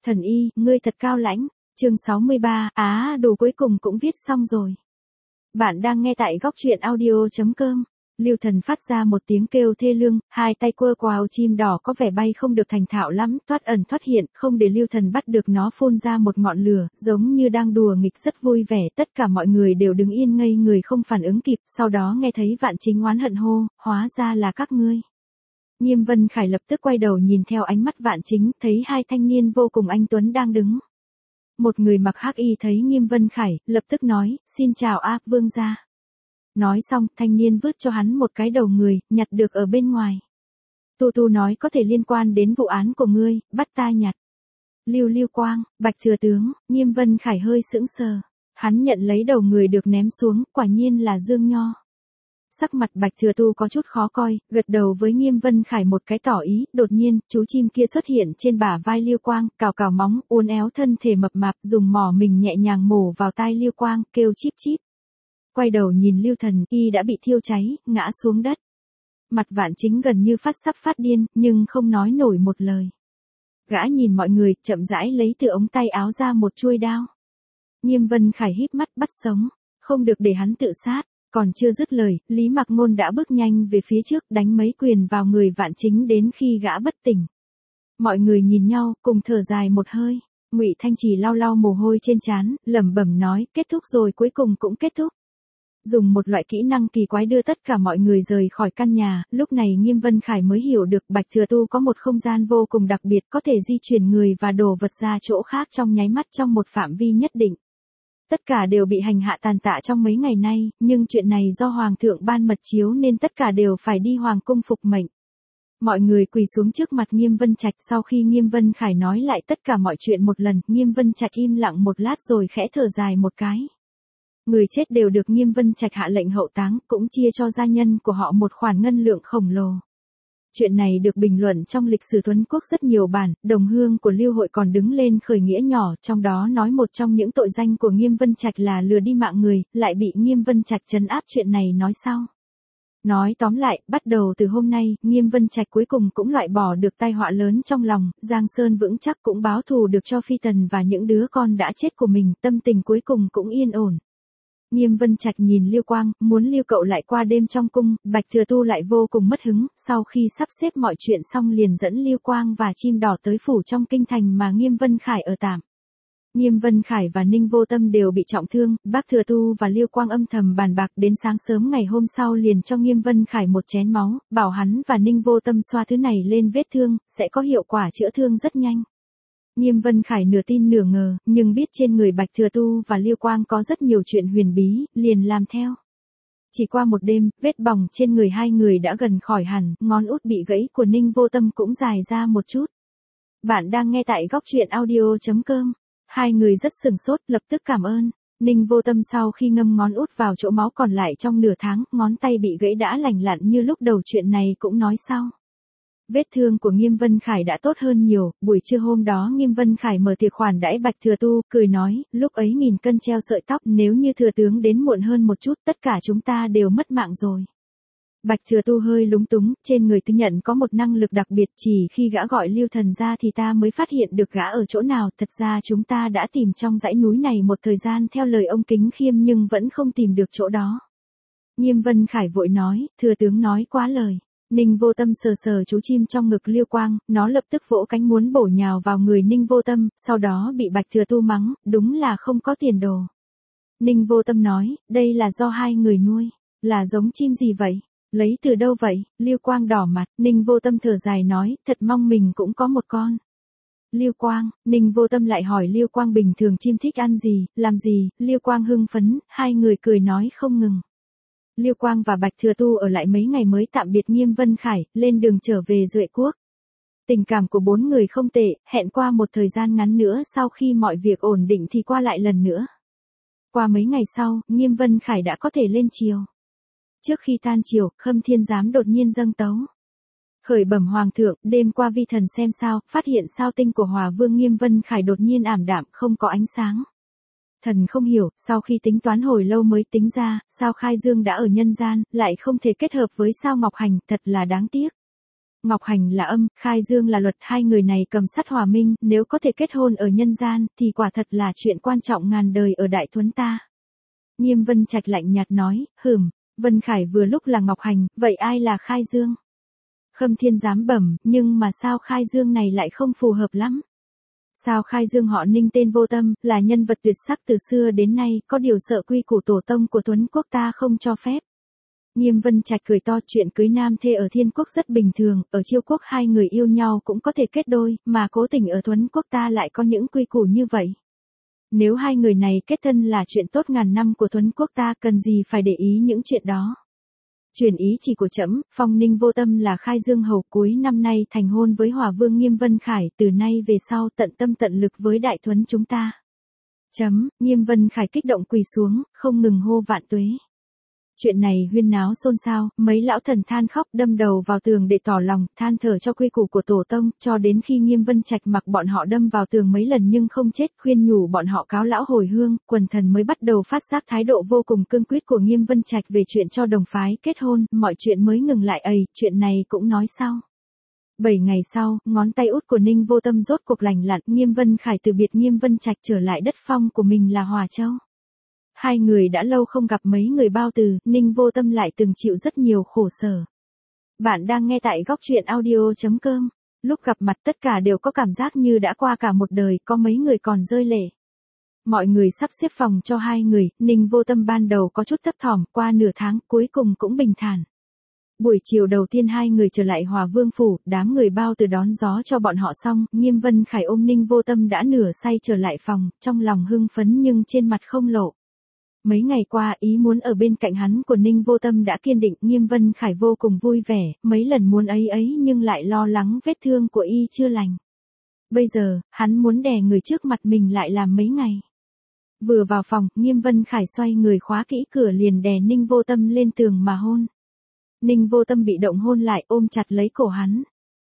Thần y, ngươi thật cao lãnh. Chương 63, đồ cuối cùng cũng viết xong rồi. Bạn đang nghe tại góc truyện audio.com. Lưu Thần phát ra một tiếng kêu thê lương, hai tay quơ quào chim đỏ có vẻ bay không được thành thạo lắm, thoát ẩn thoát hiện, không để Lưu Thần bắt được nó phun ra một ngọn lửa, giống như đang đùa nghịch rất vui vẻ, tất cả mọi người đều đứng yên ngây người không phản ứng kịp, sau đó nghe thấy Vạn Chính oán hận hô, hóa ra là các ngươi. Nghiêm Vân Khải lập tức quay đầu nhìn theo ánh mắt Vạn Chính, thấy hai thanh niên vô cùng anh tuấn đang đứng. Một người mặc hắc y thấy Nghiêm Vân Khải, lập tức nói, xin chào vương gia. Nói xong, thanh niên vứt cho hắn một cái đầu người, nhặt được ở bên ngoài. Tu nói có thể liên quan đến vụ án của ngươi, bắt ta nhặt. Lưu Quang, Bạch Thừa Tướng, Nghiêm Vân Khải hơi sững sờ. Hắn nhận lấy đầu người được ném xuống, quả nhiên là Dương Nho. Sắc mặt Bạch Thừa Tu có chút khó coi, gật đầu với Nghiêm Vân Khải một cái tỏ ý, đột nhiên, chú chim kia xuất hiện trên bả vai Lưu Quang, cào cào móng, uốn éo thân thể mập mạp, dùng mỏ mình nhẹ nhàng mổ vào tai Lưu Quang, kêu chíp chíp. Quay đầu nhìn Lưu Thần, y đã bị thiêu cháy, ngã xuống đất. Mặt Vạn Chính gần như sắp phát điên, nhưng không nói nổi một lời. Gã nhìn mọi người, chậm rãi lấy từ ống tay áo ra một chuôi đao. Nghiêm Vân Khải híp mắt bắt sống, không được để hắn tự sát. Còn chưa dứt lời, Lý Mặc Ngôn đã bước nhanh về phía trước, đánh mấy quyền vào người Vạn Chính đến khi gã bất tỉnh. Mọi người nhìn nhau, cùng thở dài một hơi. Ngụy Thanh Trì lau lau mồ hôi trên trán, lẩm bẩm nói, kết thúc rồi, cuối cùng cũng kết thúc. Dùng một loại kỹ năng kỳ quái đưa tất cả mọi người rời khỏi căn nhà, lúc này Nghiêm Vân Khải mới hiểu được Bạch Thừa Tu có một không gian vô cùng đặc biệt, có thể di chuyển người và đồ vật ra chỗ khác trong nháy mắt trong một phạm vi nhất định. Tất cả đều bị hành hạ tàn tạ trong mấy ngày nay, nhưng chuyện này do Hoàng thượng ban mật chiếu nên tất cả đều phải đi Hoàng cung phục mệnh. Mọi người quỳ xuống trước mặt Nghiêm Vân Trạch, sau khi Nghiêm Vân Khải nói lại tất cả mọi chuyện một lần, Nghiêm Vân Trạch im lặng một lát rồi khẽ thở dài một cái. Người chết đều được Nghiêm Vân Trạch hạ lệnh hậu táng, cũng chia cho gia nhân của họ một khoản ngân lượng khổng lồ. Chuyện này được bình luận trong lịch sử Tuấn Quốc rất nhiều bản, đồng hương của Lưu Hội còn đứng lên khởi nghĩa nhỏ, trong đó nói một trong những tội danh của Nghiêm Vân Trạch là lừa đi mạng người, lại bị Nghiêm Vân Trạch trấn áp. Chuyện này nói sau. Nói tóm lại, bắt đầu từ hôm nay, Nghiêm Vân Trạch cuối cùng cũng loại bỏ được tai họa lớn trong lòng, Giang Sơn vững chắc cũng báo thù được cho Phi Tần và những đứa con đã chết của mình, tâm tình cuối cùng cũng yên ổn. Nghiêm Vân Trạch nhìn Lưu Quang, muốn lưu cậu lại qua đêm trong cung, Bạch Thừa Tu lại vô cùng mất hứng, sau khi sắp xếp mọi chuyện xong liền dẫn Lưu Quang và chim đỏ tới phủ trong kinh thành mà Nghiêm Vân Khải ở tạm. Nghiêm Vân Khải và Ninh Vô Tâm đều bị trọng thương, Bác Thừa Tu và Lưu Quang âm thầm bàn bạc đến sáng sớm ngày hôm sau liền cho Nghiêm Vân Khải một chén máu, bảo hắn và Ninh Vô Tâm xoa thứ này lên vết thương, sẽ có hiệu quả chữa thương rất nhanh. Nghiêm Vân Khải nửa tin nửa ngờ, nhưng biết trên người Bạch Thừa Tu và Lưu Quang có rất nhiều chuyện huyền bí, liền làm theo. Chỉ qua một đêm, vết bỏng trên người hai người đã gần khỏi hẳn, ngón út bị gãy của Ninh Vô Tâm cũng dài ra một chút. Bạn đang nghe tại góc truyện audio.com. Hai người rất sừng sốt, lập tức cảm ơn. Ninh Vô Tâm sau khi ngâm ngón út vào chỗ máu còn lại trong nửa tháng, ngón tay bị gãy đã lành lặn như lúc đầu, chuyện này cũng nói sau. Vết thương của Nghiêm Vân Khải đã tốt hơn nhiều, buổi trưa hôm đó Nghiêm Vân Khải mở tiệc khoản đãi Bạch Thừa Tu, cười nói, lúc ấy 1000 cân treo sợi tóc, nếu như thừa tướng đến muộn hơn một chút, tất cả chúng ta đều mất mạng rồi. Bạch Thừa Tu hơi lúng túng, trên người Tư Nhận có một năng lực đặc biệt, chỉ khi gã gọi Lưu Thần ra thì ta mới phát hiện được gã ở chỗ nào, thật ra chúng ta đã tìm trong dãy núi này một thời gian theo lời ông Kính Khiêm nhưng vẫn không tìm được chỗ đó. Nghiêm Vân Khải vội nói, thừa tướng nói quá lời. Ninh Vô Tâm sờ sờ chú chim trong ngực Lưu Quang, nó lập tức vỗ cánh muốn bổ nhào vào người Ninh Vô Tâm, sau đó bị Bạch Thừa Tu mắng, đúng là không có tiền đồ. Ninh Vô Tâm nói, đây là do hai người nuôi, là giống chim gì vậy? Lấy từ đâu vậy? Lưu Quang đỏ mặt, Ninh Vô Tâm thở dài nói, thật mong mình cũng có một con. Lưu Quang, Ninh Vô Tâm lại hỏi Lưu Quang bình thường chim thích ăn gì, làm gì, Lưu Quang hưng phấn, hai người cười nói không ngừng. Lưu Quang và Bạch Thừa Tu ở lại mấy ngày mới tạm biệt Nghiêm Vân Khải, lên đường trở về Duệ Quốc. Tình cảm của bốn người không tệ, hẹn qua một thời gian ngắn nữa sau khi mọi việc ổn định thì qua lại lần nữa. Qua mấy ngày sau, Nghiêm Vân Khải đã có thể lên triều. Trước khi tan triều, Khâm Thiên Giám đột nhiên dâng tấu. Khởi bẩm Hoàng thượng, đêm qua vi thần xem sao, phát hiện sao tinh của Hòa Vương Nghiêm Vân Khải đột nhiên ảm đạm, không có ánh sáng. Thần không hiểu, sau khi tính toán hồi lâu mới tính ra, sao Khai Dương đã ở nhân gian, lại không thể kết hợp với sao Ngọc Hành, thật là đáng tiếc. Ngọc Hành là âm, Khai Dương là luật, hai người này cầm sắt hòa minh, nếu có thể kết hôn ở nhân gian, thì quả thật là chuyện quan trọng ngàn đời ở Đại Thuấn ta. Nghiêm Vân Trạch lạnh nhạt nói, Vân Khải vừa lúc là Ngọc Hành, vậy ai là Khai Dương? Khâm Thiên dám bẩm, nhưng mà sao Khai Dương này lại không phù hợp lắm? Sao Khai Dương họ Ninh tên vô tâm, là nhân vật tuyệt sắc từ xưa đến nay, có điều sợ quy củ tổ tông của Tuấn quốc ta không cho phép. Nghiêm Vân Trạch cười to, chuyện cưới nam thê ở Thiên quốc rất bình thường, ở Chiêu quốc hai người yêu nhau cũng có thể kết đôi, mà cố tình ở Tuấn quốc ta lại có những quy củ như vậy. Nếu hai người này kết thân là chuyện tốt ngàn năm của Tuấn quốc ta, cần gì phải để ý những chuyện đó. Truyền ý chỉ của trẫm, phong Ninh vô tâm là Khai Dương hầu, cuối năm nay thành hôn với Hòa vương Nghiêm Vân Khải, từ nay về sau tận tâm tận lực với Đại Thuấn chúng ta. Nghiêm Vân Khải kích động quỳ xuống, không ngừng hô vạn tuế. Chuyện này huyên náo xôn xao, mấy lão thần than khóc đâm đầu vào tường để tỏ lòng, than thở cho quy củ của tổ tông, cho đến khi Nghiêm Vân Trạch mặc bọn họ đâm vào tường mấy lần nhưng không chết, khuyên nhủ bọn họ cáo lão hồi hương, quần thần mới bắt đầu phát giác thái độ vô cùng cương quyết của Nghiêm Vân Trạch về chuyện cho đồng phái kết hôn, mọi chuyện mới ngừng lại. Chuyện này cũng nói sau. 7 ngày sau, ngón tay út của Ninh vô tâm rốt cuộc lành lặn, Nghiêm Vân Khải từ biệt Nghiêm Vân Trạch trở lại đất phong của mình là Hòa Châu. Hai người đã lâu không gặp mấy người bao từ, Ninh vô tâm lại từng chịu rất nhiều khổ sở. Bạn đang nghe tại góc truyện audio.com. Lúc gặp mặt tất cả đều có cảm giác như đã qua cả một đời, có mấy người còn rơi lệ. Mọi người sắp xếp phòng cho hai người, Ninh vô tâm ban đầu có chút thấp thỏm, qua nửa tháng, cuối cùng cũng bình thản. Buổi chiều đầu tiên hai người trở lại Hòa Vương phủ, đám người bao từ đón gió cho bọn họ xong, Nghiêm Vân Khải ôm Ninh vô tâm đã nửa say trở lại phòng, trong lòng hưng phấn nhưng trên mặt không lộ. Mấy ngày qua ý muốn ở bên cạnh hắn của Ninh vô tâm đã kiên định, Nghiêm Vân Khải vô cùng vui vẻ, mấy lần muốn ấy nhưng lại lo lắng vết thương của y chưa lành. Bây giờ, hắn muốn đè người trước mặt mình lại làm mấy ngày. Vừa vào phòng, Nghiêm Vân Khải xoay người khóa kỹ cửa liền đè Ninh vô tâm lên tường mà hôn. Ninh vô tâm bị động hôn lại ôm chặt lấy cổ hắn.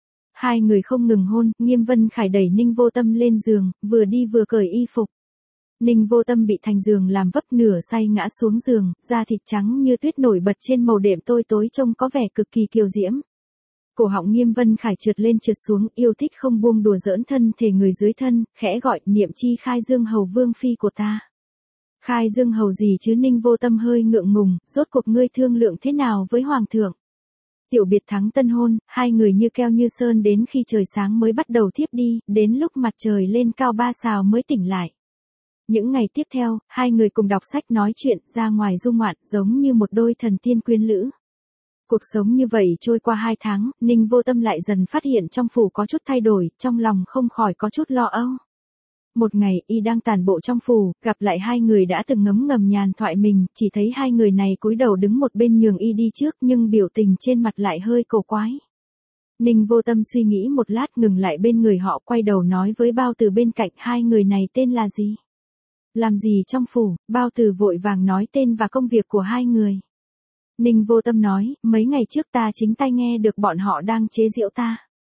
Hai người không ngừng hôn, Nghiêm Vân Khải đẩy Ninh vô tâm lên giường, vừa đi vừa cởi y phục. Ninh vô tâm bị thành giường làm vấp nửa say ngã xuống giường, da thịt trắng như tuyết nổi bật trên màu đệm tôi tối trông có vẻ cực kỳ kiều diễm. Cổ họng Nghiêm Vân Khải trượt lên trượt xuống, yêu thích không buông đùa giỡn thân thể người dưới thân, khẽ gọi, niệm chi Khai Dương hầu vương phi của ta. Khai Dương hầu gì chứ? Ninh vô tâm hơi ngượng ngùng, rốt cuộc ngươi thương lượng thế nào với hoàng thượng? Tiểu biệt thắng tân hôn, hai người như keo như sơn đến khi trời sáng mới bắt đầu thiếp đi, đến lúc mặt trời lên cao 3 sào mới tỉnh lại. Những ngày tiếp theo, hai người cùng đọc sách nói chuyện, ra ngoài du ngoạn, giống như một đôi thần tiên quyến lữ. Cuộc sống như vậy trôi qua 2 tháng, Ninh vô tâm lại dần phát hiện trong phủ có chút thay đổi, trong lòng không khỏi có chút lo âu. Một ngày, y đang tản bộ trong phủ, gặp lại hai người đã từng ngấm ngầm nhàn thoại mình, chỉ thấy hai người này cúi đầu đứng một bên nhường y đi trước nhưng biểu tình trên mặt lại hơi cổ quái. Ninh vô tâm suy nghĩ một lát ngừng lại bên người họ, quay đầu nói với bao từ bên cạnh, hai người này tên là gì? Làm gì trong phủ? Bao từ vội vàng nói tên và công việc của hai người. Ninh vô tâm nói, mấy ngày trước ta chính tai nghe được bọn họ đang chế giễu ta.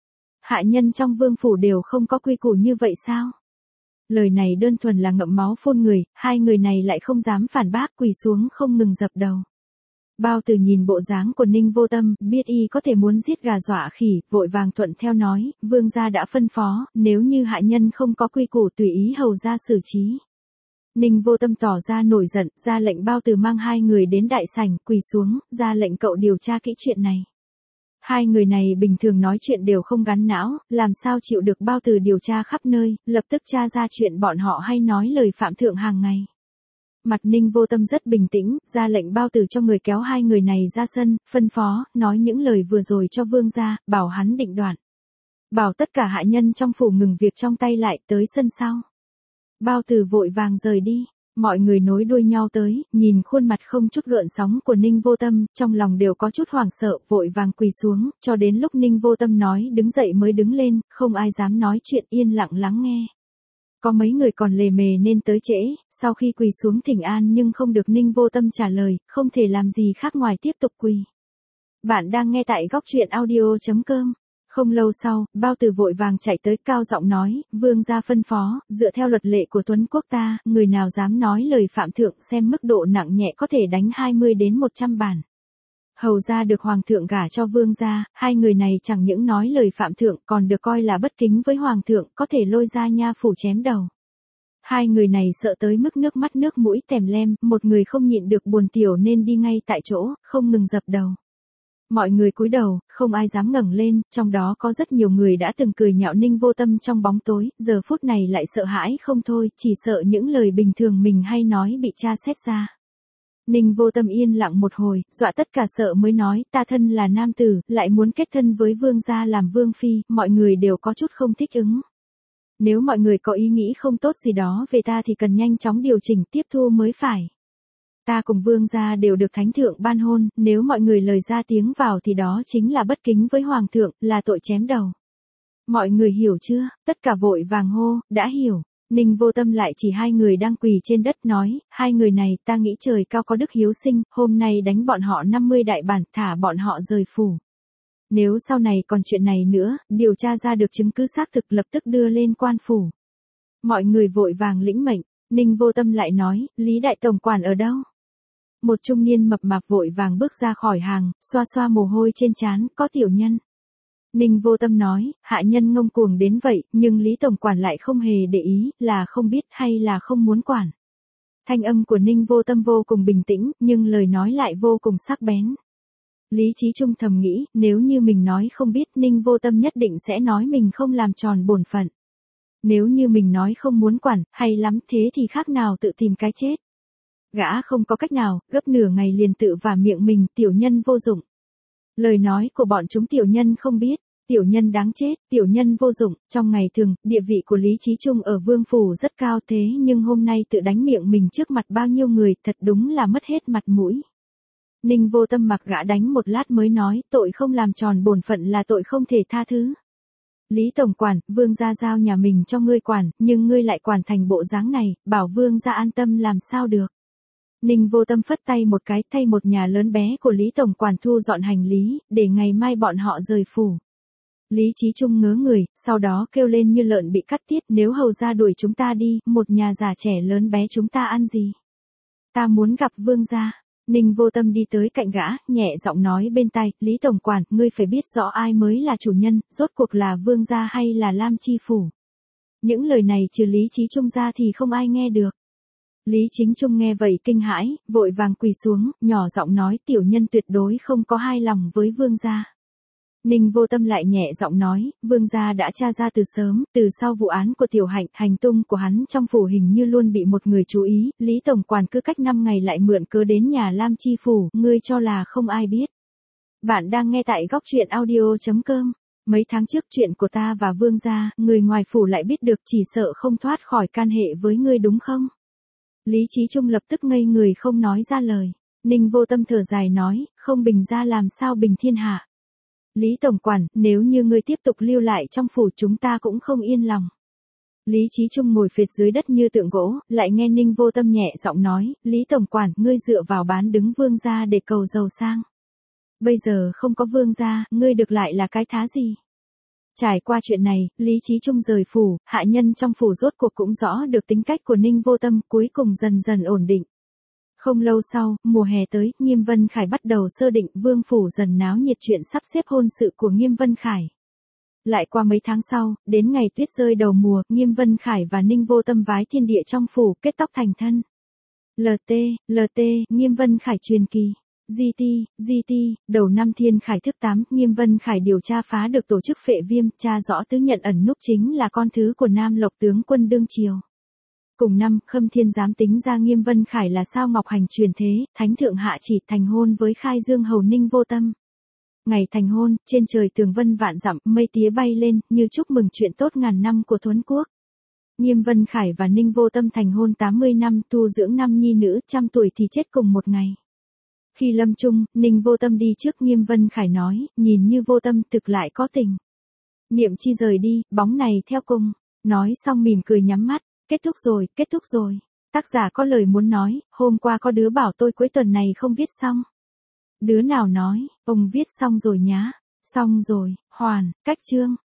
Hạ nhân trong vương phủ đều không có quy củ như vậy sao? Lời này đơn thuần là ngậm máu phun người, hai người này lại không dám phản bác, quỳ xuống không ngừng dập đầu. Bao từ nhìn bộ dáng của Ninh vô tâm, biết y có thể muốn giết gà dọa khỉ, vội vàng thuận theo nói, vương gia đã phân phó, nếu như hạ nhân không có quy củ tùy ý hầu gia xử trí. Ninh vô tâm tỏ ra nổi giận, ra lệnh bao từ mang hai người đến đại sảnh, quỳ xuống, ra lệnh cậu điều tra kỹ chuyện này. Hai người này bình thường nói chuyện đều không gắn não, làm sao chịu được bao từ điều tra khắp nơi, lập tức tra ra chuyện bọn họ hay nói lời phạm thượng hàng ngày. Mặt Ninh vô tâm rất bình tĩnh, ra lệnh bao từ cho người kéo hai người này ra sân, phân phó, nói những lời vừa rồi cho vương gia, bảo hắn định đoạt. Bảo tất cả hạ nhân trong phủ ngừng việc trong tay lại, tới sân sau. Bao từ vội vàng rời đi. Mọi người nối đuôi nhau tới, nhìn khuôn mặt không chút gợn sóng của Ninh vô tâm, trong lòng đều có chút hoảng sợ, vội vàng quỳ xuống, cho đến lúc Ninh vô tâm nói đứng dậy mới đứng lên, không ai dám nói chuyện, yên lặng lắng nghe. Có mấy người còn lề mề nên tới trễ, sau khi quỳ xuống thỉnh an nhưng không được Ninh vô tâm trả lời, không thể làm gì khác ngoài tiếp tục quỳ. Bạn đang nghe tại góc truyện audio.com. Không lâu sau, bao từ vội vàng chạy tới cao giọng nói, vương gia phân phó, dựa theo luật lệ của Tuấn quốc ta, người nào dám nói lời phạm thượng xem mức độ nặng nhẹ có thể đánh 20 đến 100 bản. Hầu gia được hoàng thượng gả cho vương gia, hai người này chẳng những nói lời phạm thượng còn được coi là bất kính với hoàng thượng, có thể lôi ra nha phủ chém đầu. Hai người này sợ tới mức nước mắt nước mũi tèm lem, một người không nhịn được buồn tiểu nên đi ngay tại chỗ, không ngừng dập đầu. Mọi người cúi đầu, không ai dám ngẩng lên, trong đó có rất nhiều người đã từng cười nhạo Ninh Vô Tâm trong bóng tối, giờ phút này lại sợ hãi không thôi, chỉ sợ những lời bình thường mình hay nói bị tra xét ra. Ninh Vô Tâm yên lặng một hồi, dọa tất cả sợ mới nói, ta thân là nam tử, lại muốn kết thân với vương gia làm vương phi, mọi người đều có chút không thích ứng. Nếu mọi người có ý nghĩ không tốt gì đó về ta thì cần nhanh chóng điều chỉnh tiếp thu mới phải. Ta cùng vương gia đều được thánh thượng ban hôn, nếu mọi người lời ra tiếng vào thì đó chính là bất kính với hoàng thượng, là tội chém đầu. Mọi người hiểu chưa? Tất cả vội vàng hô, đã hiểu. Ninh Vô Tâm lại chỉ hai người đang quỳ trên đất nói, hai người này ta nghĩ trời cao có đức hiếu sinh, hôm nay đánh bọn họ 50 đại bản, thả bọn họ rời phủ. Nếu sau này còn chuyện này nữa, điều tra ra được chứng cứ xác thực lập tức đưa lên quan phủ. Mọi người vội vàng lĩnh mệnh, Ninh Vô Tâm lại nói, Lý Đại Tổng quản ở đâu? Một trung niên mập mạp vội vàng bước ra khỏi hàng, xoa xoa mồ hôi trên trán, có tiểu nhân. Ninh Vô Tâm nói, hạ nhân ngông cuồng đến vậy, nhưng Lý Tổng quản lại không hề để ý, là không biết hay là không muốn quản. Thanh âm của Ninh Vô Tâm vô cùng bình tĩnh, nhưng lời nói lại vô cùng sắc bén. Lý Chí Trung thầm nghĩ, nếu như mình nói không biết, Ninh Vô Tâm nhất định sẽ nói mình không làm tròn bổn phận. Nếu như mình nói không muốn quản, hay lắm thế thì khác nào tự tìm cái chết. Gã không có cách nào, gấp nửa ngày liền tự vả miệng mình, tiểu nhân vô dụng. Lời nói của bọn chúng tiểu nhân không biết, tiểu nhân đáng chết, tiểu nhân vô dụng, trong ngày thường, địa vị của Lý Chí Trung ở vương phủ rất cao thế nhưng hôm nay tự đánh miệng mình trước mặt bao nhiêu người, thật đúng là mất hết mặt mũi. Ninh Vô Tâm mặc gã đánh một lát mới nói, tội không làm tròn bổn phận là tội không thể tha thứ. Lý Tổng quản, vương gia giao nhà mình cho ngươi quản, nhưng ngươi lại quản thành bộ dáng này, bảo vương gia an tâm làm sao được. Ninh Vô Tâm phất tay một cái, thay một nhà lớn bé của Lý Tổng quản thu dọn hành lý, để ngày mai bọn họ rời phủ. Lý Chí Trung ngớ người, sau đó kêu lên như lợn bị cắt tiết, nếu hầu gia đuổi chúng ta đi, một nhà già trẻ lớn bé chúng ta ăn gì. Ta muốn gặp vương gia. Ninh Vô Tâm đi tới cạnh gã, nhẹ giọng nói bên tai, Lý Tổng quản, ngươi phải biết rõ ai mới là chủ nhân, rốt cuộc là vương gia hay là Lam Chi phủ. Những lời này trừ Lý Chí Trung ra thì không ai nghe được. Lý Chính Trung nghe vậy kinh hãi, vội vàng quỳ xuống, nhỏ giọng nói tiểu nhân tuyệt đối không có hai lòng với vương gia. Ninh Vô Tâm lại nhẹ giọng nói, vương gia đã tra ra từ sớm, từ sau vụ án của Tiểu Hạnh, hành tung của hắn trong phủ hình như luôn bị một người chú ý, Lý Tổng quản cứ cách 5 ngày lại mượn cớ đến nhà Lam Chi phủ, ngươi cho là không ai biết. Bạn đang nghe tại góc truyện audio.com. Mấy tháng trước chuyện của ta và vương gia, người ngoài phủ lại biết được chỉ sợ không thoát khỏi can hệ với ngươi đúng không? Lý Chí Trung lập tức ngây người không nói ra lời. Ninh Vô Tâm thở dài nói, không bình ra làm sao bình thiên hạ. Lý Tổng quản, nếu như ngươi tiếp tục lưu lại trong phủ chúng ta cũng không yên lòng. Lý Chí Trung ngồi phệt dưới đất như tượng gỗ, lại nghe Ninh Vô Tâm nhẹ giọng nói, Lý Tổng quản, ngươi dựa vào bán đứng vương gia để cầu giàu sang. Bây giờ không có vương gia, ngươi được lại là cái thá gì? Trải qua chuyện này, Lý Chí Trung rời phủ, hạ nhân trong phủ rốt cuộc cũng rõ được tính cách của Ninh Vô Tâm, cuối cùng dần dần ổn định. Không lâu sau, mùa hè tới, Nghiêm Vân Khải bắt đầu sơ định, vương phủ dần náo nhiệt chuyện sắp xếp hôn sự của Nghiêm Vân Khải. Lại qua mấy tháng sau, đến ngày tuyết rơi đầu mùa, Nghiêm Vân Khải và Ninh Vô Tâm vái thiên địa trong phủ, kết tóc thành thân. LT, Nghiêm Vân Khải truyền kỳ. GT, đầu năm Thiên Khải thức 8, Nghiêm Vân Khải điều tra phá được tổ chức Phệ Viêm, tra rõ tứ nhận ẩn núp chính là con thứ của Nam Lộc tướng quân đương triều. Cùng năm, Khâm Thiên giám tính ra Nghiêm Vân Khải là sao Ngọc Hành truyền thế, Thánh Thượng hạ chỉ thành hôn với Khai Dương hầu Ninh Vô Tâm. Ngày thành hôn, trên trời tường vân vạn dặm, mây tía bay lên, như chúc mừng chuyện tốt ngàn năm của Thuấn quốc. Nghiêm Vân Khải và Ninh Vô Tâm thành hôn 80 năm, tu dưỡng 5 nhi nữ, 100 tuổi thì chết cùng một ngày. Khi lâm chung, Ninh Vô Tâm đi trước Nghiêm Vân Khải nói, nhìn như Vô Tâm thực lại có tình. Niệm chi rời đi, bóng này theo cùng. Nói xong mỉm cười nhắm mắt, kết thúc rồi. Tác giả có lời muốn nói, hôm qua có đứa bảo tôi cuối tuần này không viết xong. Đứa nào nói, ông viết xong rồi nhá. Xong rồi, hoàn, cách chương.